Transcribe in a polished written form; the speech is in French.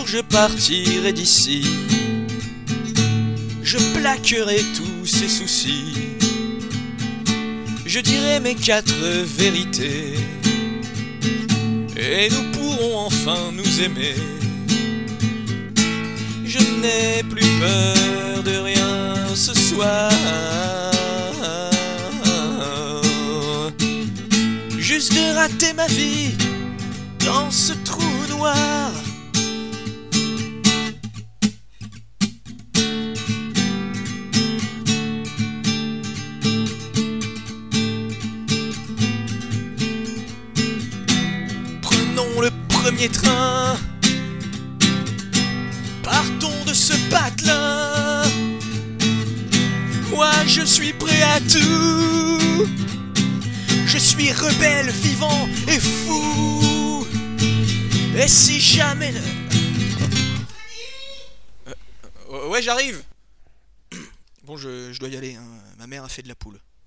je partirai d'ici. Je plaquerai tous ces soucis. Je dirai mes 4 vérités. Et nous pourrons enfin nous aimer. Je n'ai plus peur de rien ce soir. Juste de rater ma vie dans ce trou noir. Prenons le premier train. Partons de ce patelin. Moi je suis prêt à tout. Je suis rebelle, vivant et fou. Et si jamais ouais, j'arrive. Bon, je dois y aller, hein. Ma mère a fait de la poule.